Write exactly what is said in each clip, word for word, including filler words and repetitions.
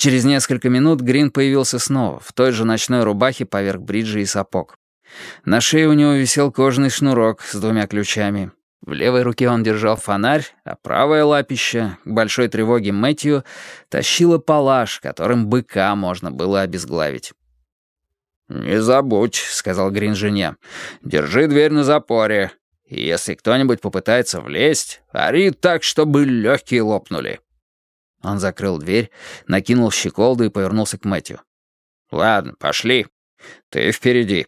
Через несколько минут Грин появился снова, в той же ночной рубахе поверх бриджа и сапог. На шее у него висел кожаный шнурок с двумя ключами. В левой руке он держал фонарь, а правое лапище, к большой тревоге Мэтью, тащило палаш, которым быка можно было обезглавить. «Не забудь», — сказал Грин жене, — «держи дверь на запоре, и если кто-нибудь попытается влезть, ори так, чтобы легкие лопнули». Он закрыл дверь, накинул щеколду и повернулся к Мэтью. «Ладно, пошли. Ты впереди».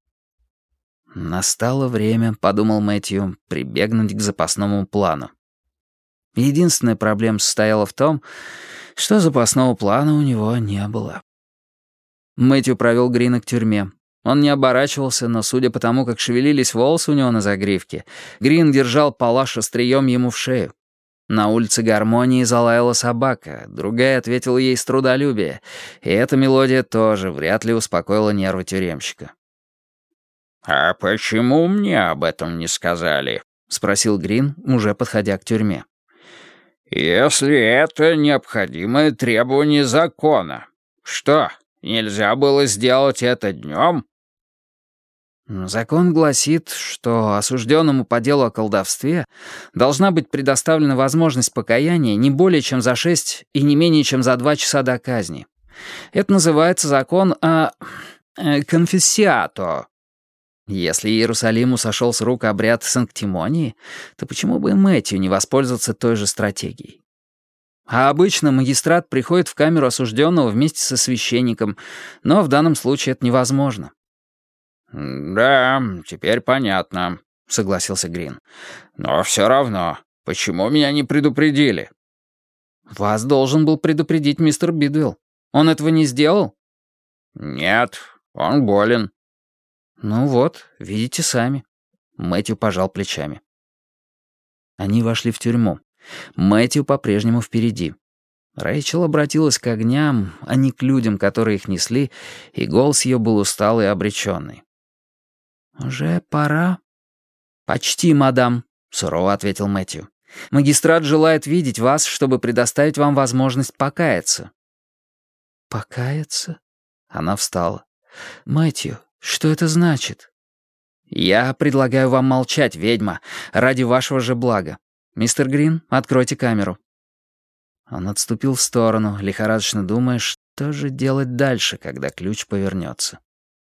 Настало время, подумал Мэтью, прибегнуть к запасному плану. Единственная проблема состояла в том, что запасного плана у него не было. Мэтью провел Грина к тюрьме. Он не оборачивался, но, судя по тому, как шевелились волосы у него на загривке, Грин держал палаш острием ему в шею. На улице Гармонии залаяла собака, другая ответила ей с трудолюбия, и эта мелодия тоже вряд ли успокоила нервы тюремщика. «А почему мне об этом не сказали?» — спросил Грин, уже подходя к тюрьме. «Если это необходимое требование закона, что, нельзя было сделать это днем?» «Закон гласит, что осужденному по делу о колдовстве должна быть предоставлена возможность покаяния не более чем за шесть и не менее чем за два часа до казни. Это называется закон о... конфессиато. Если Иерусалиму сошел с рук обряд санктимонии, то почему бы и Мэтью не воспользоваться той же стратегией? А обычно магистрат приходит в камеру осужденного вместе со священником, но в данном случае это невозможно». «Да, теперь понятно», — согласился Грин. «Но все равно, почему меня не предупредили?» «Вас должен был предупредить мистер Бидвелл. Он этого не сделал?» «Нет, он болен». «Ну вот, видите сами». Мэтью пожал плечами. Они вошли в тюрьму. Мэтью по-прежнему впереди. Рэйчел обратилась к огням, а не к людям, которые их несли, и голос ее был усталый и обреченный. «Уже пора?» «Почти, мадам», — сурово ответил Мэтью. «Магистрат желает видеть вас, чтобы предоставить вам возможность покаяться». «Покаяться?» Она встала. «Мэтью, что это значит?» «Я предлагаю вам молчать, ведьма, ради вашего же блага. Мистер Грин, откройте камеру». Он отступил в сторону, лихорадочно думая, что же делать дальше, когда ключ повернется.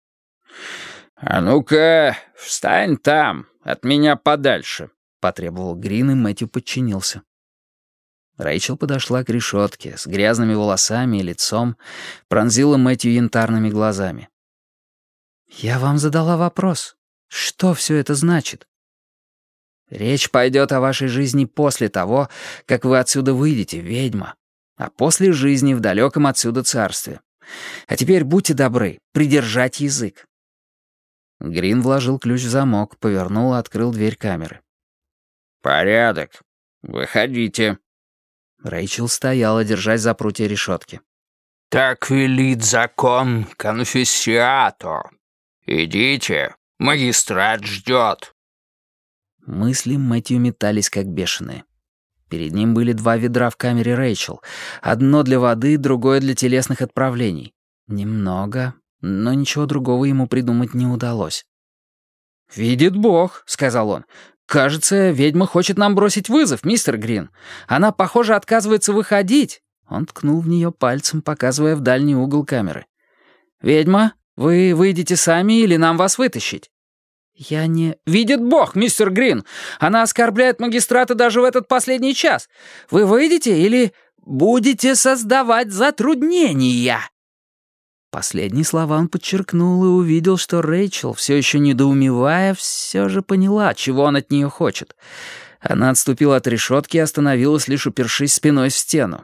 «А ну-ка, встань там, от меня подальше», — потребовал Грин, и Мэтью подчинился. Рэйчел подошла к решетке, с грязными волосами и лицом, пронзила Мэтью янтарными глазами. «Я вам задала вопрос. Что все это значит?» «Речь пойдет о вашей жизни после того, как вы отсюда выйдете, ведьма, а после жизни в далеком отсюда царстве. А теперь будьте добры, придержать язык». Грин вложил ключ в замок, повернул и открыл дверь камеры. «Порядок. Выходите». Рэйчел стояла, держась за прутья решетки. «Так велит закон конфессиато. Идите, магистрат ждет». Мысли Мэтью метались как бешеные. Перед ним были два ведра в камере Рэйчел. Одно для воды, другое для телесных отправлений. Немного, но ничего другого ему придумать не удалось. «Видит Бог», — сказал он. «Кажется, ведьма хочет нам бросить вызов, мистер Грин. Она, похоже, отказывается выходить». Он ткнул в нее пальцем, показывая в дальний угол камеры. «Ведьма, вы выйдете сами или нам вас вытащить?» «Я не...» «Видит Бог, мистер Грин! Она оскорбляет магистрата даже в этот последний час. Вы выйдете или будете создавать затруднения?» Последние слова он подчеркнул и увидел, что Рэйчел, все еще недоумевая, все же поняла, чего он от нее хочет. Она отступила от решетки и остановилась, лишь упершись спиной в стену.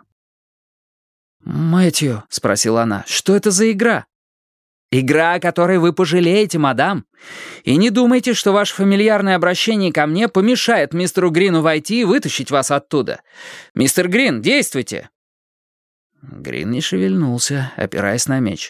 «Мэтью», — спросила она, — «что это за игра?» «Игра, о которой вы пожалеете, мадам. И не думайте, что ваше фамильярное обращение ко мне помешает мистеру Грину войти и вытащить вас оттуда. Мистер Грин, действуйте!» Грин не шевельнулся, опираясь на меч.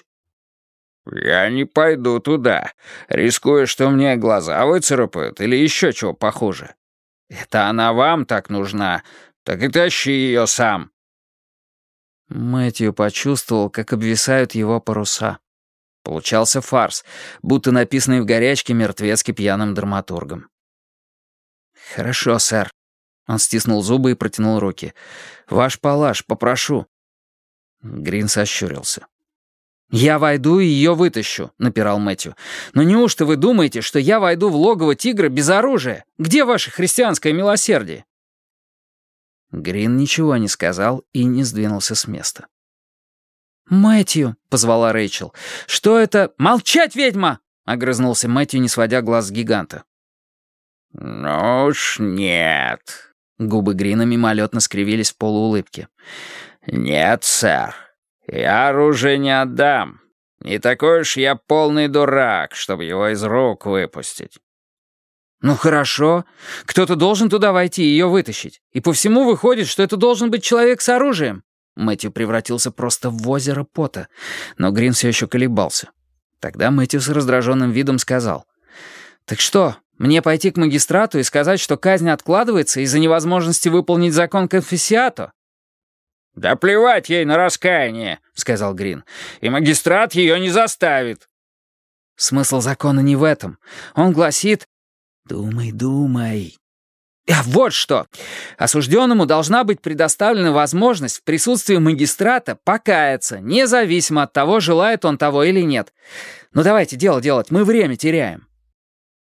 «Я не пойду туда, рискуя, что мне глаза выцарапают или еще чего похуже. Это она вам так нужна, так и тащи ее сам». Мэтью почувствовал, как обвисают его паруса. Получался фарс, будто написанный в горячке мертвецки пьяным драматургом. «Хорошо, сэр». Он стиснул зубы и протянул руки. «Ваш палаш, попрошу». Грин сощурился. «Я войду и ее вытащу», — напирал Мэтью. «Но неужто вы думаете, что я войду в логово тигра без оружия? Где ваше христианское милосердие?» Грин ничего не сказал и не сдвинулся с места. «Мэтью», — позвала Рэйчел, — «что это...» «Молчать, ведьма!» — огрызнулся Мэтью, не сводя глаз с гиганта. «Ну уж нет». Губы Грина мимолетно скривились в полуулыбке. «Нет, сэр. Я оружие не отдам. Не такой уж я полный дурак, чтобы его из рук выпустить». «Ну хорошо. Кто-то должен туда войти и ее вытащить. И по всему выходит, что это должен быть человек с оружием». Мэтью превратился просто в озеро пота. Но Грин все еще колебался. Тогда Мэтью с раздраженным видом сказал: «Так что, мне пойти к магистрату и сказать, что казнь откладывается из-за невозможности выполнить закон конфиссиато?» «Да плевать ей на раскаяние», — сказал Грин. «И магистрат ее не заставит». «Смысл закона не в этом. Он гласит...» «Думай, думай». «А вот что! Осужденному должна быть предоставлена возможность в присутствии магистрата покаяться, независимо от того, желает он того или нет. Ну давайте дело делать, мы время теряем».